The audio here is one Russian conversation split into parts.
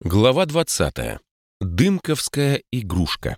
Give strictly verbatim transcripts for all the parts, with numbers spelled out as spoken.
Глава двадцатая. Дымковская игрушка.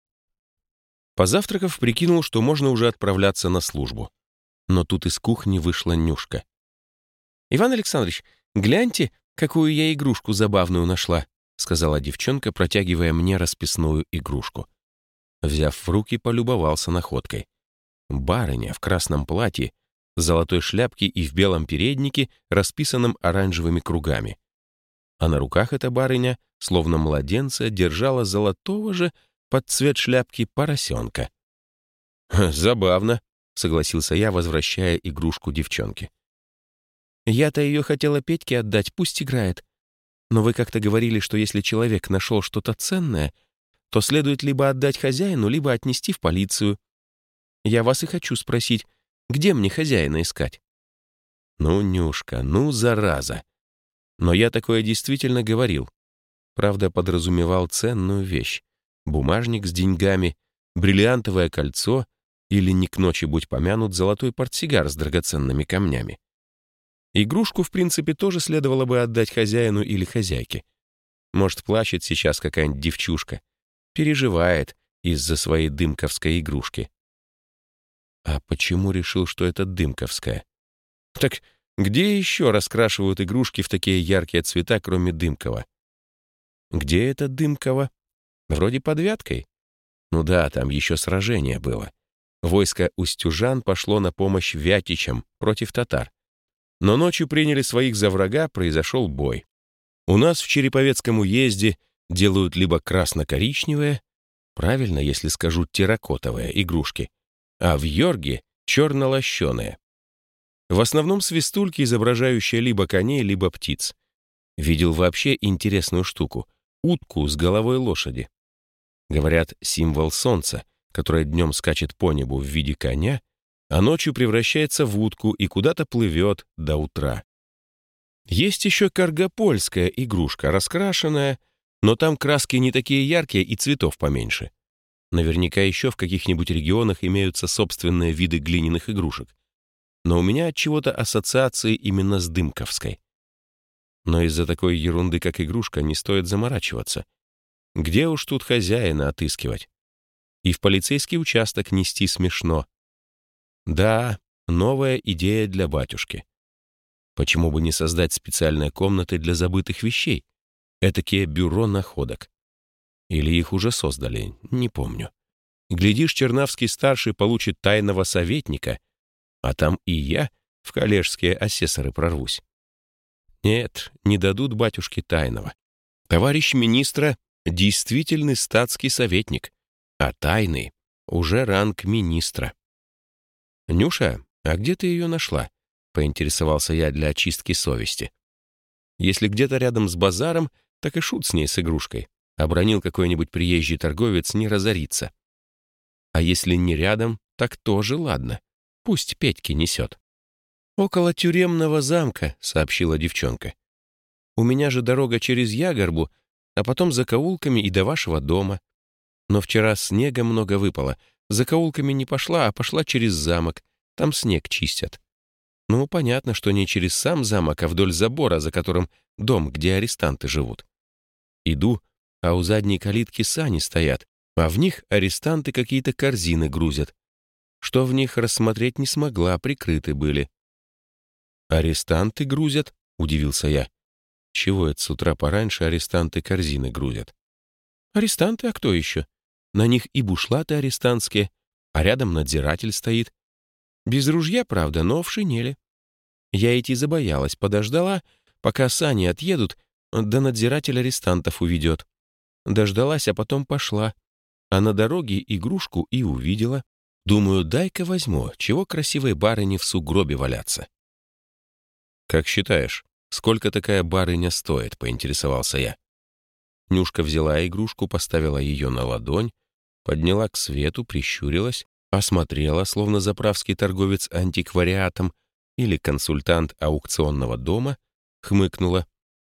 Позавтракав, прикинул, что можно уже отправляться на службу. Но тут из кухни вышла Нюшка. «Иван Александрович, гляньте, какую я игрушку забавную нашла», сказала девчонка, протягивая мне расписную игрушку. Взяв в руки, полюбовался находкой. Барыня в красном платье, в золотой шляпке и в белом переднике, расписанном оранжевыми кругами. А на руках эта барыня, словно младенца, держала золотого же под цвет шляпки поросенка. «Забавно», — согласился я, возвращая игрушку девчонке. «Я-то ее хотела Петьке отдать, пусть играет. Но вы как-то говорили, что если человек нашел что-то ценное, то следует либо отдать хозяину, либо отнести в полицию. Я вас и хочу спросить, где мне хозяина искать?» «Ну, Нюшка, ну, зараза!» Но я такое действительно говорил. Правда, подразумевал ценную вещь. Бумажник с деньгами, бриллиантовое кольцо или, не к ночи будь помянут, золотой портсигар с драгоценными камнями. Игрушку, в принципе, тоже следовало бы отдать хозяину или хозяйке. Может, плачет сейчас какая-нибудь девчушка. Переживает из-за своей дымковской игрушки. А почему решил, что это дымковская? Так где еще раскрашивают игрушки в такие яркие цвета, кроме Дымкова? Где это Дымкова? Вроде под Вяткой. Ну да, там еще сражение было. Войско устюжан пошло на помощь вятичам против татар. Но ночью приняли своих за врага, произошел бой. У нас в Череповецком уезде делают либо красно-коричневые, правильно, если скажу терракотовые игрушки, а в Йорге — черно-лощеные. В основном свистульки, изображающие либо коней, либо птиц. Видел вообще интересную штуку — утку с головой лошади. Говорят, символ солнца, которое днем скачет по небу в виде коня, а ночью превращается в утку и куда-то плывет до утра. Есть еще каргопольская игрушка, раскрашенная, но там краски не такие яркие и цветов поменьше. Наверняка еще в каких-нибудь регионах имеются собственные виды глиняных игрушек. Но у меня от чего-то ассоциации именно с Дымковской. Но из-за такой ерунды, как игрушка, не стоит заморачиваться. Где уж тут хозяина отыскивать? И в полицейский участок нести смешно. Да, новая идея для батюшки. Почему бы не создать специальные комнаты для забытых вещей? Этакие бюро находок. Или их уже создали, не помню. Глядишь, Чернавский-старший получит тайного советника, а там и я в коллежские асессоры прорвусь. Нет, не дадут батюшке тайного. Товарищ министра — действительный статский советник, а тайный — уже ранг министра. «Нюша, а где ты ее нашла?» — поинтересовался я для очистки совести. Если где-то рядом с базаром, так и шут с ней, с игрушкой. Обронил какой-нибудь приезжий торговец, не разорится. А если не рядом, так тоже ладно. Пусть Петьке несет. «Около тюремного замка», — сообщила девчонка. «У меня же дорога через Ягорбу, а потом закоулками и до вашего дома. Но вчера снега много выпало. Закоулками не пошла, а пошла через замок. Там снег чистят. Ну, понятно, что не через сам замок, а вдоль забора, за которым дом, где арестанты живут. Иду, а у задней калитки сани стоят, а в них арестанты какие-то корзины грузят. Что в них рассмотреть не смогла, прикрыты были». «Арестанты грузят?» — удивился я. «Чего это с утра пораньше арестанты корзины грузят?» «Арестанты, а кто еще? На них и бушлаты арестантские, а рядом надзиратель стоит. Без ружья, правда, но в шинели. Я идти забоялась, подождала, пока сани отъедут, да надзиратель арестантов уведет. Дождалась, а потом пошла. А на дороге игрушку и увидела. Думаю, дай-ка возьму, чего красивой барыне в сугробе валяться». «Как считаешь, сколько такая барыня стоит?» — поинтересовался я. Нюшка взяла игрушку, поставила ее на ладонь, подняла к свету, прищурилась, осмотрела, словно заправский торговец антиквариатом или консультант аукционного дома, хмыкнула.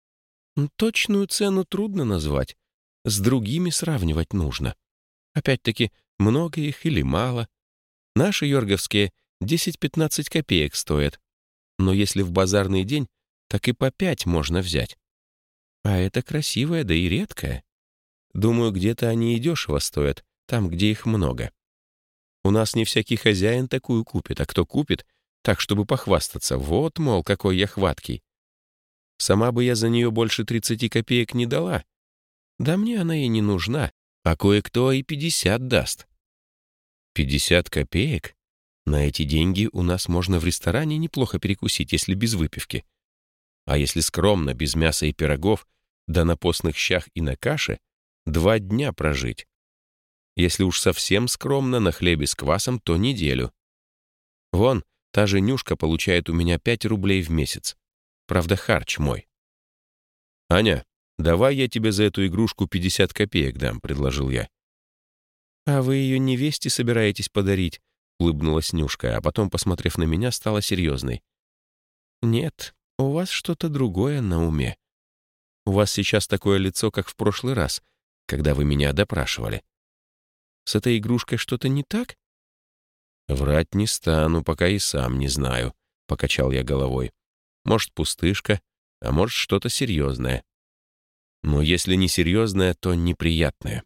«Точную цену трудно назвать. С другими сравнивать нужно. Опять-таки, много их или мало. Наши йорговские десять-пятнадцать копеек стоят. Но если в базарный день, так и по пять можно взять. А это красивое, да и редкое. Думаю, где-то они и дешево стоят, там, где их много. У нас не всякий хозяин такую купит, а кто купит, так, чтобы похвастаться. Вот, мол, какой я хваткий. Сама бы я за нее больше тридцати копеек не дала. Да мне она и не нужна, а кое-кто и пятьдесят даст. Пятьдесят копеек? На эти деньги у нас можно в ресторане неплохо перекусить, если без выпивки. А если скромно, без мяса и пирогов, да на постных щах и на каше, два дня прожить. Если уж совсем скромно, на хлебе с квасом, то неделю. Вон, та же Нюшка получает у меня пять рублей в месяц. Правда, харч мой. «Аня, давай я тебе за эту игрушку пятьдесят копеек дам», — предложил я. «А вы ее невесте собираетесь подарить?» — улыбнулась Нюшка, а потом, посмотрев на меня, стала серьезной. «Нет, у вас что-то другое на уме. У вас сейчас такое лицо, как в прошлый раз, когда вы меня допрашивали. С этой игрушкой что-то не так?» «Врать не стану, пока и сам не знаю», — покачал я головой. «Может, пустышка, а может, что-то серьезное. Но если не серьезное, то неприятное».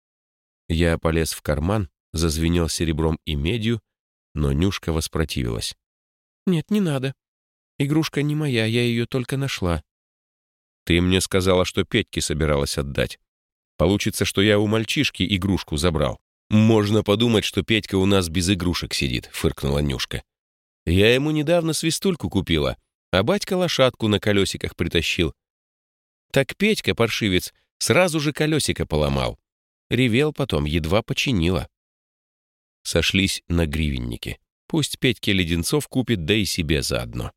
Я полез в карман, зазвенел серебром и медью, но Нюшка воспротивилась. «Нет, не надо. Игрушка не моя, я ее только нашла». «Ты мне сказала, что Петьке собиралась отдать. Получится, что я у мальчишки игрушку забрал». «Можно подумать, что Петька у нас без игрушек сидит», — фыркнула Нюшка. «Я ему недавно свистульку купила, а батька лошадку на колесиках притащил. Так Петька, паршивец, сразу же колесико поломал. Ревел потом, едва починила». Сошлись на гривеннике. Пусть Петьке леденцов купит, да и себе заодно.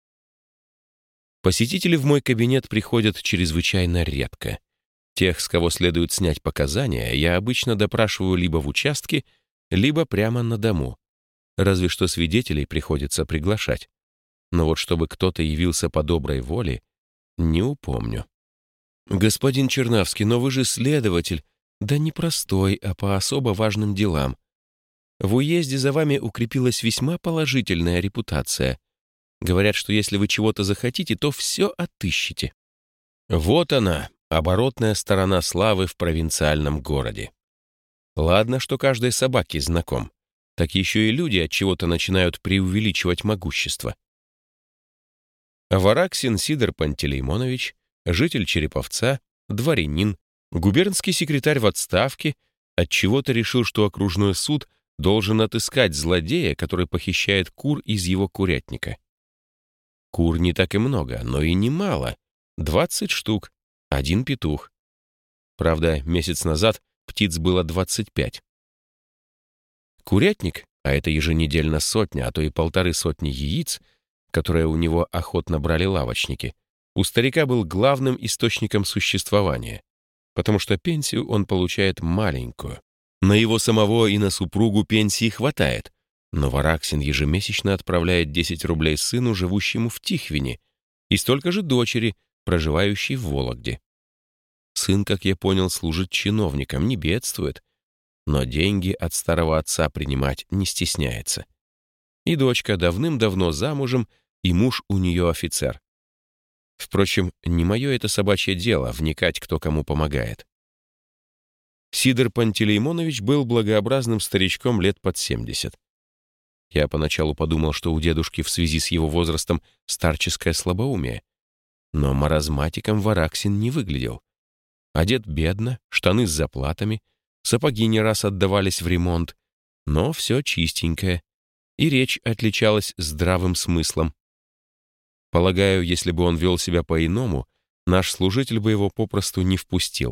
Посетители в мой кабинет приходят чрезвычайно редко. Тех, с кого следует снять показания, я обычно допрашиваю либо в участке, либо прямо на дому. Разве что свидетелей приходится приглашать. Но вот чтобы кто-то явился по доброй воле, не упомню. «Господин Чернавский, но вы же следователь. Да не простой, а по особо важным делам. В уезде за вами укрепилась весьма положительная репутация. Говорят, что если вы чего-то захотите, то все отыщете». Вот она, оборотная сторона славы в провинциальном городе. Ладно, что каждой собаке знаком, так еще и люди от чего-то начинают преувеличивать могущество. Вараксин Сидор Пантелеймонович, житель Череповца, дворянин, губернский секретарь в отставке, от чего-то решил, что окружной суд должен отыскать злодея, который похищает кур из его курятника. Кур не так и много, но и немало. двадцать штук, один петух. Правда, месяц назад птиц было двадцать пять. Курятник, а это еженедельно сотня, а то и полторы сотни яиц, которые у него охотно брали лавочники, у старика был главным источником существования, потому что пенсию он получает маленькую. На его самого и на супругу пенсии хватает, но Вараксин ежемесячно отправляет десять рублей сыну, живущему в Тихвине, и столько же дочери, проживающей в Вологде. Сын, как я понял, служит чиновником, не бедствует, но деньги от старого отца принимать не стесняется. И дочка давным-давно замужем, и муж у нее офицер. Впрочем, не мое это собачье дело вникать, кто кому помогает. Сидор Пантелеймонович был благообразным старичком лет под семьдесят. Я поначалу подумал, что у дедушки в связи с его возрастом старческое слабоумие, но маразматиком Вараксин не выглядел. Одет бедно, штаны с заплатами, сапоги не раз отдавались в ремонт, но все чистенькое, и речь отличалась здравым смыслом. Полагаю, если бы он вел себя по-иному, наш служитель бы его попросту не впустил.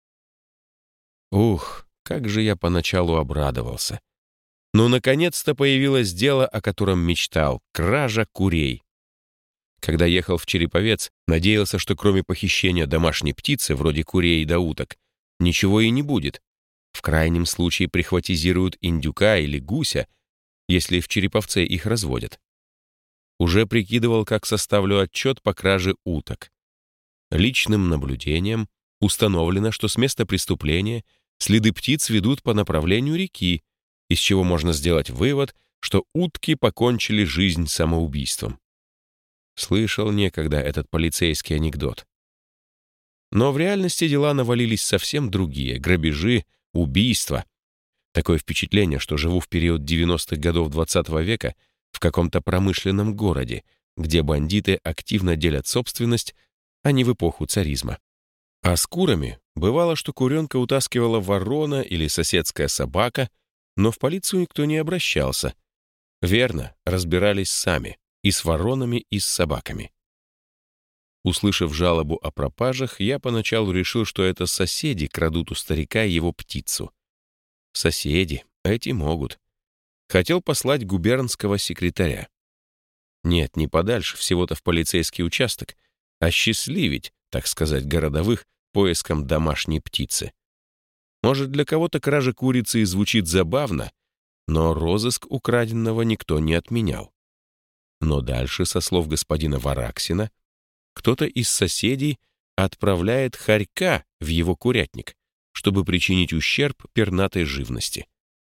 Ух, как же я поначалу обрадовался. Ну, наконец-то появилось дело, о котором мечтал — кража курей. Когда ехал в Череповец, надеялся, что кроме похищения домашней птицы, вроде курей да уток, ничего и не будет. В крайнем случае прихватизируют индюка или гуся, если в Череповце их разводят. Уже прикидывал, как составлю отчет по краже уток. Личным наблюдением установлено, что с места преступления следы птиц ведут по направлению реки, из чего можно сделать вывод, что утки покончили жизнь самоубийством. Слышал некогда этот полицейский анекдот. Но в реальности дела навалились совсем другие — грабежи, убийства. Такое впечатление, что живу в период девяностых годов двадцатого века в каком-то промышленном городе, где бандиты активно делят собственность, а не в эпоху царизма. А с курами бывало, что куренка утаскивала ворона или соседская собака, но в полицию никто не обращался. Верно, разбирались сами, и с воронами, и с собаками. Услышав жалобу о пропажах, я поначалу решил, что это соседи крадут у старика его птицу. Соседи, эти могут. Хотел послать губернского секретаря. Нет, не подальше, всего-то в полицейский участок, а счастливить, так сказать, городовых поиском домашней птицы. Может, для кого-то кража курицы и звучит забавно, но розыск украденного никто не отменял. Но дальше, со слов господина Вараксина, кто-то из соседей отправляет хорька в его курятник, чтобы причинить ущерб пернатой живности.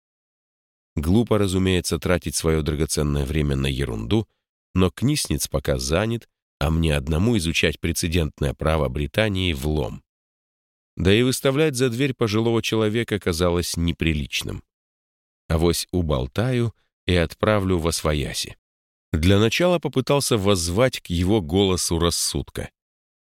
Глупо, разумеется, тратить свое драгоценное время на ерунду, но Книсниц пока занят, а мне одному изучать прецедентное право Британии влом. Да и выставлять за дверь пожилого человека казалось неприличным. Авось уболтаю и отправлю восвояси. Для начала попытался воззвать к его голосу рассудка.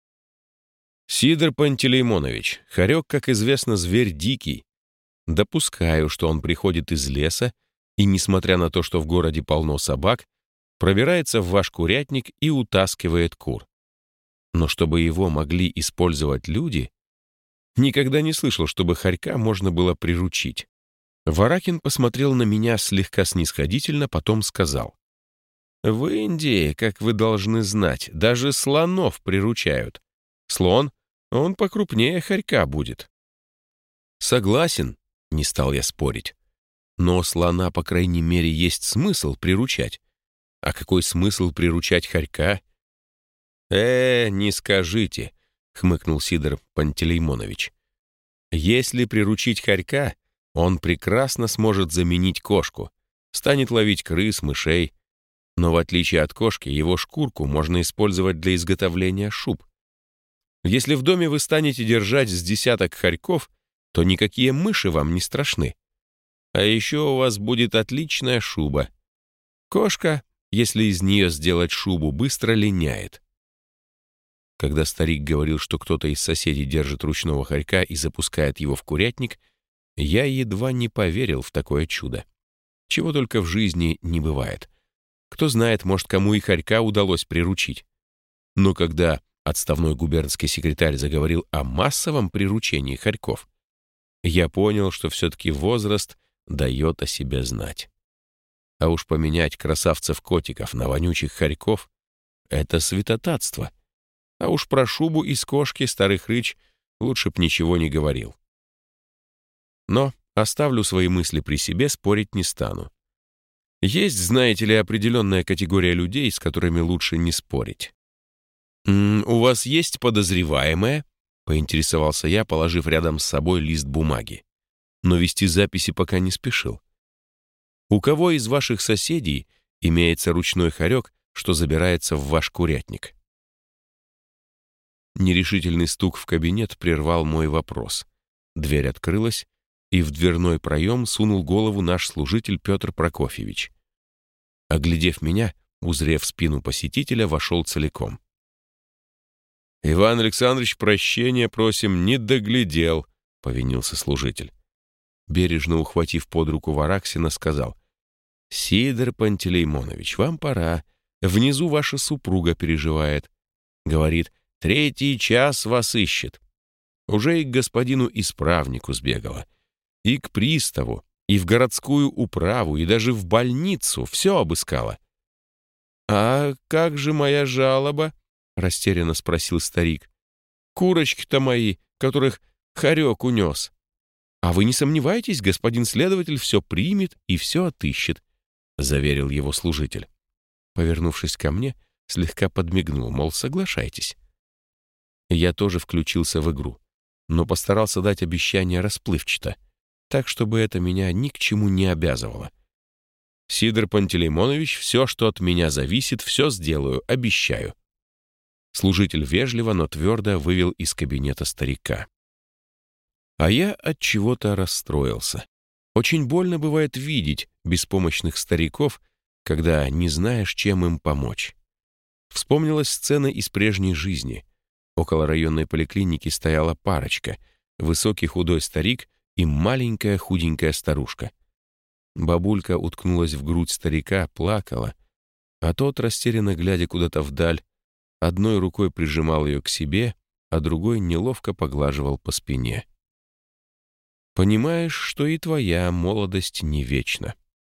«Сидор Пантелеймонович, хорек, как известно, зверь дикий. Допускаю, что он приходит из леса и, несмотря на то, что в городе полно собак, пробирается в ваш курятник и утаскивает кур. Но чтобы его могли использовать люди, никогда не слышал, чтобы хорька можно было приручить». Варакин посмотрел на меня слегка снисходительно, потом сказал: «В Индии, как вы должны знать, даже слонов приручают. Слон, он покрупнее хорька будет». «Согласен», — не стал я спорить. «Но слона, по крайней мере, есть смысл приручать. А какой смысл приручать хорька?» «Э, не скажите», — хмыкнул Сидор Пантелеймонович. «Если приручить хорька, он прекрасно сможет заменить кошку, станет ловить крыс, мышей. Но в отличие от кошки, его шкурку можно использовать для изготовления шуб. Если в доме вы станете держать с десяток хорьков, то никакие мыши вам не страшны. А еще у вас будет отличная шуба. Кошка, если из нее сделать шубу, быстро линяет». Когда старик говорил, что кто-то из соседей держит ручного хорька и запускает его в курятник, я едва не поверил в такое чудо. Чего только в жизни не бывает. Кто знает, может, кому и хорька удалось приручить. Но когда отставной губернский секретарь заговорил о массовом приручении хорьков, я понял, что все-таки возраст дает о себе знать. А уж поменять красавцев-котиков на вонючих хорьков — это святотатство. А уж про шубу из кошки старый хрыч лучше б ничего не говорил. Но оставлю свои мысли при себе, спорить не стану. Есть, знаете ли, определенная категория людей, с которыми лучше не спорить. «М-м, «У вас есть подозреваемая?» — поинтересовался я, положив рядом с собой лист бумаги. Но вести записи пока не спешил. «У кого из ваших соседей имеется ручной хорек, что забирается в ваш курятник?» Нерешительный стук в кабинет прервал мой вопрос. Дверь открылась, и в дверной проем сунул голову наш служитель Петр Прокофьевич. Оглядев меня, узрев спину посетителя, вошел целиком. «Иван Александрович, прощения просим, не доглядел», — повинился служитель. Бережно ухватив под руку Вараксина, сказал: «Сидор Пантелеймонович, вам пора. Внизу ваша супруга переживает. Говорит, третий час вас ищет. Уже и к господину исправнику сбегала. И к приставу, и в городскую управу, и даже в больницу все обыскала». «А как же моя жалоба?» — растерянно спросил старик. «Курочки-то мои, которых хорек унес». «А вы не сомневайтесь, господин следователь все примет и все отыщет», — заверил его служитель. Повернувшись ко мне, слегка подмигнул, мол, соглашайтесь. Я тоже включился в игру, но постарался дать обещание расплывчато, так, чтобы это меня ни к чему не обязывало. «Сидор Пантелеймонович, все, что от меня зависит, все сделаю, обещаю». Служитель вежливо, но твердо вывел из кабинета старика. А я от чего-то расстроился. Очень больно бывает видеть беспомощных стариков, когда не знаешь, чем им помочь. Вспомнилась сцена из прежней жизни. Около районной поликлиники стояла парочка, высокий худой старик и маленькая худенькая старушка. Бабулька уткнулась в грудь старика, плакала, а тот, растерянно глядя куда-то вдаль, одной рукой прижимал ее к себе, а другой неловко поглаживал по спине. Понимаешь, что и твоя молодость не вечна.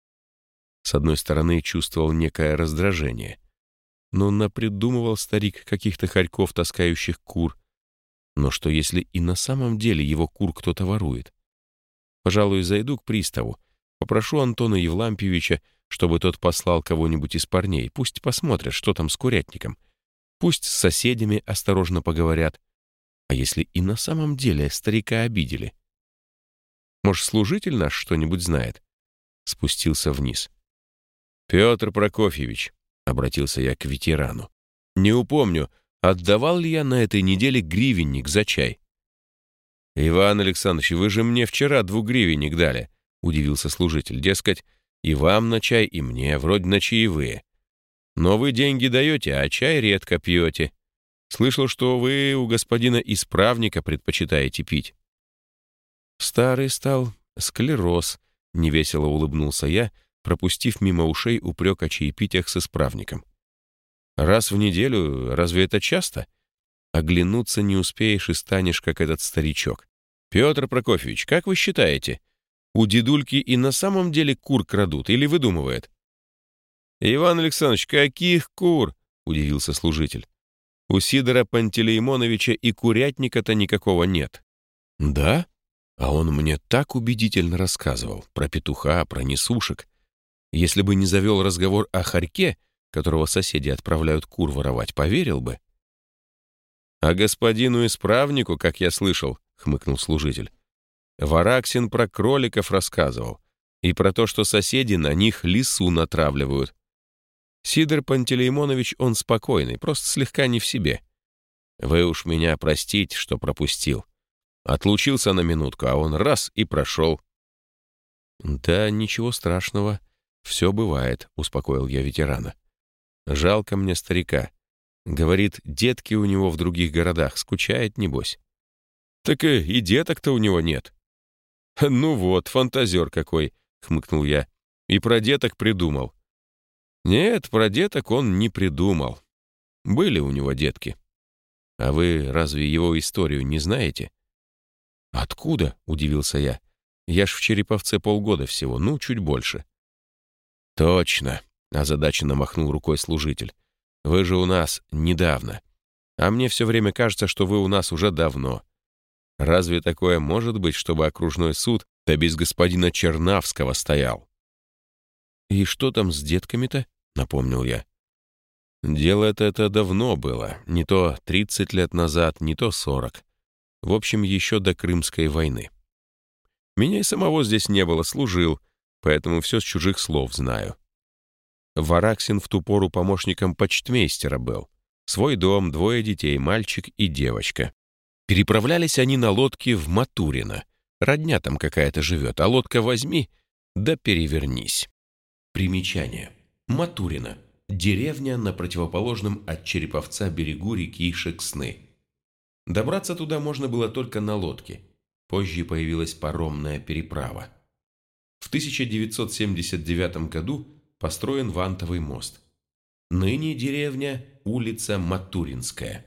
С одной стороны, чувствовал некое раздражение. Но напридумывал старик каких-то хорьков, таскающих кур. Но что если и на самом деле его кур кто-то ворует? Пожалуй, зайду к приставу, попрошу Антона Евлампьевича, чтобы тот послал кого-нибудь из парней, пусть посмотрят, что там с курятником. Пусть с соседями осторожно поговорят. А если и на самом деле старика обидели? Может, служитель наш что-нибудь знает? Спустился вниз. «Петр Прокофьевич», — обратился я к ветерану, «не упомню, отдавал ли я на этой неделе гривенник за чай?» «Иван Александрович, вы же мне вчера двугривенник дали», — удивился служитель. «Дескать, и вам на чай, и мне, вроде на чаевые. Но вы деньги даете, а чай редко пьете. Слышал, что вы у господина исправника предпочитаете пить». «Старый стал, склероз», — невесело улыбнулся я, пропустив мимо ушей упрек о чаепитиях с исправником. «Раз в неделю, разве это часто? Оглянуться не успеешь и станешь, как этот старичок. Петр Прокофьевич, как вы считаете, у дедульки и на самом деле кур крадут или выдумывает?» «Иван Александрович, каких кур?» — удивился служитель. «У Сидора Пантелеймоновича и курятника-то никакого нет». «Да? А он мне так убедительно рассказывал про петуха, про несушек. Если бы не завел разговор о хорьке, которого соседи отправляют кур воровать, поверил бы». «А господину исправнику, как я слышал, — хмыкнул служитель, — Вараксин про кроликов рассказывал и про то, что соседи на них лису натравливают. Сидор Пантелеймонович, он спокойный, просто слегка не в себе. Вы уж меня простите, что пропустил. Отлучился на минутку, а он раз и прошел». «Да ничего страшного. Все бывает», — успокоил я ветерана. «Жалко мне старика. Говорит, детки у него в других городах, скучает, небось». «Так и, и деток-то у него нет». «Ну вот, фантазер какой», — хмыкнул я. «И про деток придумал». «Нет, про деток он не придумал. Были у него детки. А вы разве его историю не знаете?» «Откуда?» — удивился я. «Я ж в Череповце полгода всего, ну, чуть больше». «Точно», — озадаченно махнул рукой служитель. «Вы же у нас недавно. А мне все время кажется, что вы у нас уже давно. Разве такое может быть, чтобы окружной суд да без господина Чернавского стоял?» «И что там с детками-то?» — напомнил я. «Дело-то это давно было. Не то тридцать лет назад, не то сорок. В общем, еще до Крымской войны. Меня и самого здесь не было, служил, поэтому все с чужих слов знаю. Вараксин в ту пору помощником почтмейстера был. Свой дом, двое детей, мальчик и девочка. Переправлялись они на лодке в Матурино. Родня там какая-то живет, а лодка возьми, да перевернись». Примечание. Матурино. Деревня на противоположном от Череповца берегу реки Шексны. Добраться туда можно было только на лодке. Позже появилась паромная переправа. В тысяча девятьсот семьдесят девятом году построен вантовый мост. Ныне деревня — улица Матуринская.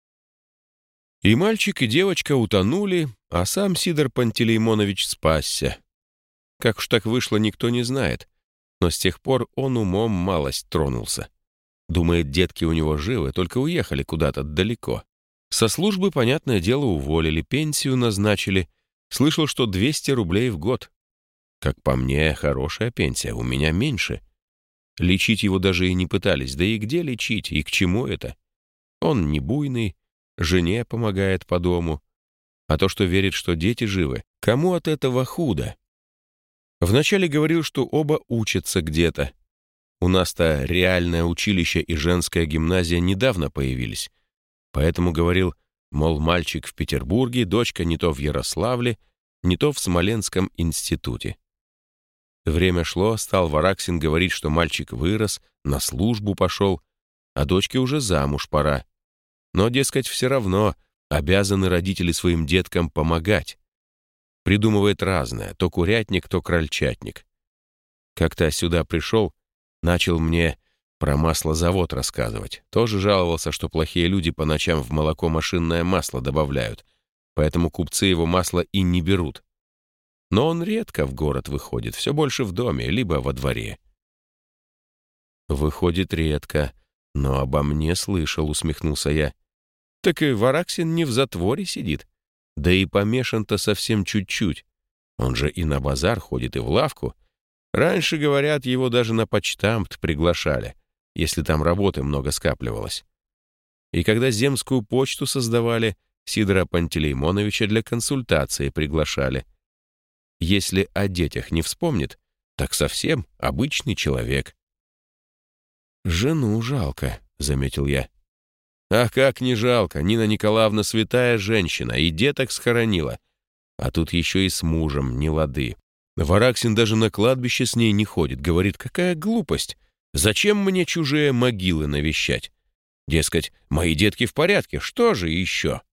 И мальчик, и девочка утонули, а сам Сидор Пантелеймонович спасся. Как уж так вышло, никто не знает, но с тех пор он умом малость тронулся. Думает, детки у него живы, только уехали куда-то далеко. Со службы, понятное дело, уволили, пенсию назначили. Слышал, что двести рублей в год. Как по мне, хорошая пенсия, у меня меньше. Лечить его даже и не пытались, да и где лечить, и к чему это? Он не буйный, жене помогает по дому. А то, что верит, что дети живы, кому от этого худо? Вначале говорил, что оба учатся где-то. У нас-то реальное училище и женская гимназия недавно появились. Поэтому говорил, мол, мальчик в Петербурге, дочка не то в Ярославле, не то в Смоленском институте. Время шло, стал Вараксин говорить, что мальчик вырос, на службу пошел, а дочке уже замуж пора. Но, дескать, все равно обязаны родители своим деткам помогать. Придумывает разное, то курятник, то крольчатник. Как-то сюда пришел, начал мне про маслозавод рассказывать. Тоже жаловался, что плохие люди по ночам в молоко машинное масло добавляют, поэтому купцы его масло и не берут. Но он редко в город выходит, все больше в доме, либо во дворе. «Выходит редко, но обо мне слышал», — усмехнулся я. «Так и Вараксин не в затворе сидит. Да и помешан-то совсем чуть-чуть. Он же и на базар ходит, и в лавку. Раньше, говорят, его даже на почтамт приглашали, если там работы много скапливалось. И когда земскую почту создавали, Сидора Пантелеймоновича для консультации приглашали. Если о детях не вспомнит, так совсем обычный человек». «Жену жалко», — заметил я. «А как не жалко? Нина Николаевна святая женщина, и деток схоронила. А тут еще и с мужем не лады. Вараксин даже на кладбище с ней не ходит. Говорит, какая глупость. Зачем мне чужие могилы навещать? Дескать, мои детки в порядке, что же еще?»